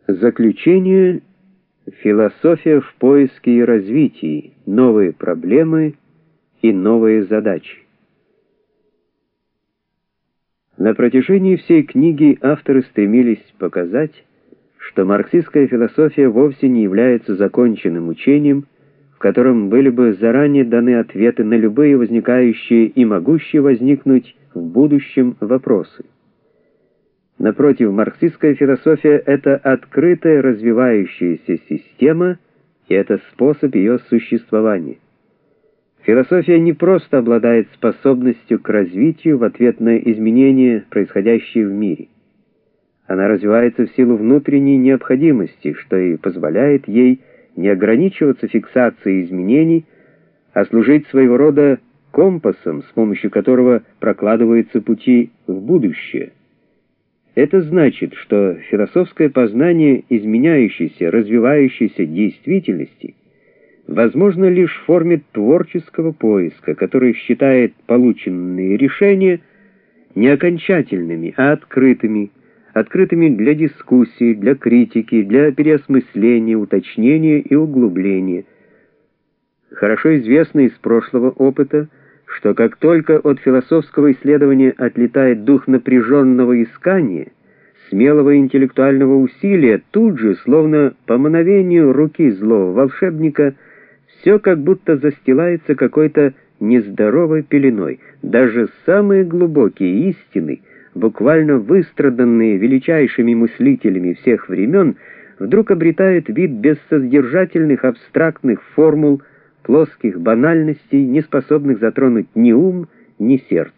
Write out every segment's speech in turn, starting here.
Заключение. Философия в поиске и развитии. Новые проблемы и новые задачи. На протяжении всей книги авторы стремились показать, что марксистская философия вовсе не является законченным учением, в котором были бы заранее даны ответы на любые возникающие и могущие возникнуть в будущем вопросы. Напротив, марксистская философия — это открытая развивающаяся система, и это способ ее существования. Философия не просто обладает способностью к развитию в ответ на изменения, происходящие в мире. Она развивается в силу внутренней необходимости, что и позволяет ей не ограничиваться фиксацией изменений, а служить своего рода компасом, с помощью которого прокладываются пути в будущее. Это значит, что философское познание изменяющейся, развивающейся действительности возможно лишь в форме творческого поиска, который считает полученные решения не окончательными, а открытыми для дискуссии, для критики, для переосмысления, уточнения и углубления. Хорошо известно из прошлого опыта, что как только от философского исследования отлетает дух напряженного искания, смелого интеллектуального усилия, тут же, словно по мановению руки злого волшебника, все как будто застилается какой-то нездоровой пеленой. Даже самые глубокие истины, буквально выстраданные величайшими мыслителями всех времен, вдруг обретают вид бессодержательных абстрактных формул, плоских банальностей, не способных затронуть ни ум, ни сердце.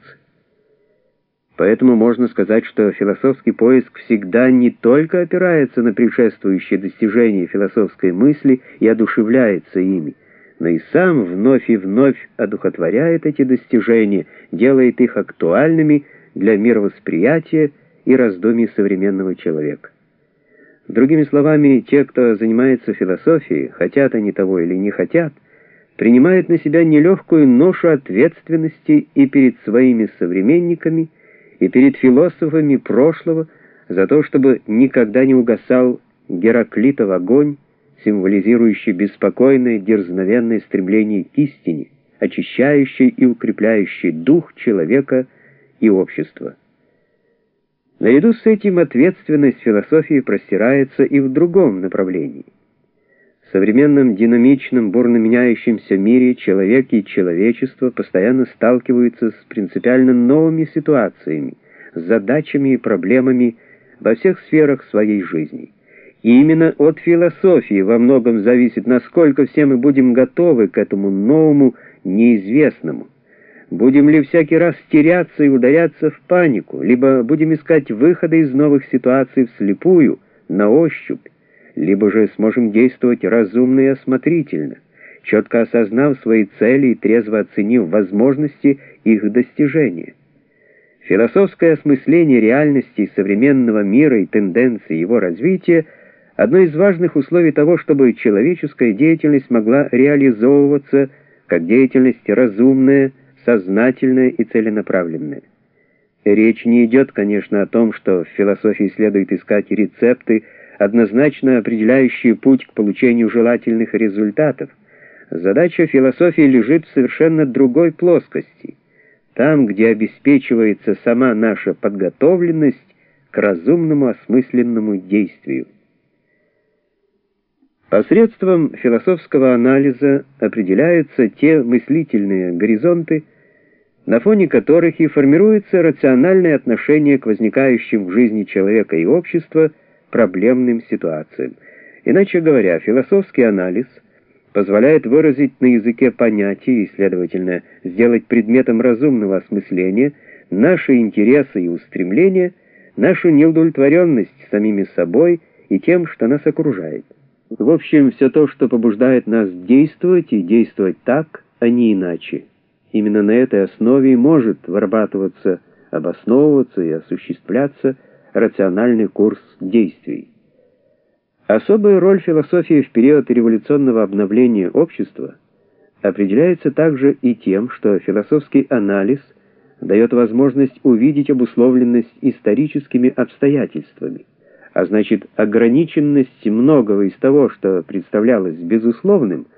Поэтому можно сказать, что философский поиск всегда не только опирается на предшествующие достижения философской мысли и одушевляется ими, но и сам вновь и вновь одухотворяет эти достижения, делает их актуальными для мировосприятия и раздумий современного человека. Другими словами, те, кто занимается философией, хотят они того или не хотят, принимают на себя нелегкую ношу ответственности и перед своими современниками, и перед философами прошлого за то, чтобы никогда не угасал Гераклитов огонь, символизирующий беспокойное, дерзновенное стремление к истине, очищающий и укрепляющий дух человека и общества. Наряду с этим ответственность философии простирается и в другом направлении. В современном динамичном, бурно меняющемся мире человек и человечество постоянно сталкиваются с принципиально новыми ситуациями, с задачами и проблемами во всех сферах своей жизни. И именно от философии во многом зависит, насколько все мы будем готовы к этому новому, неизвестному. Будем ли всякий раз теряться и ударяться в панику, либо будем искать выходы из новых ситуаций вслепую, на ощупь, либо же сможем действовать разумно и осмотрительно, четко осознав свои цели и трезво оценив возможности их достижения. Философское осмысление реальности современного мира и тенденций его развития — одно из важных условий того, чтобы человеческая деятельность могла реализовываться как деятельность разумная, сознательная и целенаправленная. Речь не идет, конечно, о том, что в философии следует искать рецепты, однозначно определяющие путь к получению желательных результатов. Задача философии лежит в совершенно другой плоскости, там, где обеспечивается сама наша подготовленность к разумному осмысленному действию. Посредством философского анализа определяются те мыслительные горизонты, на фоне которых и формируется рациональное отношение к возникающим в жизни человека и общества проблемным ситуациям. Иначе говоря, философский анализ позволяет выразить на языке понятий и, следовательно, сделать предметом разумного осмысления наши интересы и устремления, нашу неудовлетворенность самими собой и тем, что нас окружает. В общем, все то, что побуждает нас действовать и действовать так, а не иначе. Именно на этой основе и может вырабатываться, обосновываться и осуществляться рациональный курс действий. Особая роль философии в период революционного обновления общества определяется также и тем, что философский анализ дает возможность увидеть обусловленность историческими обстоятельствами, а значит ограниченность многого из того, что представлялось безусловным,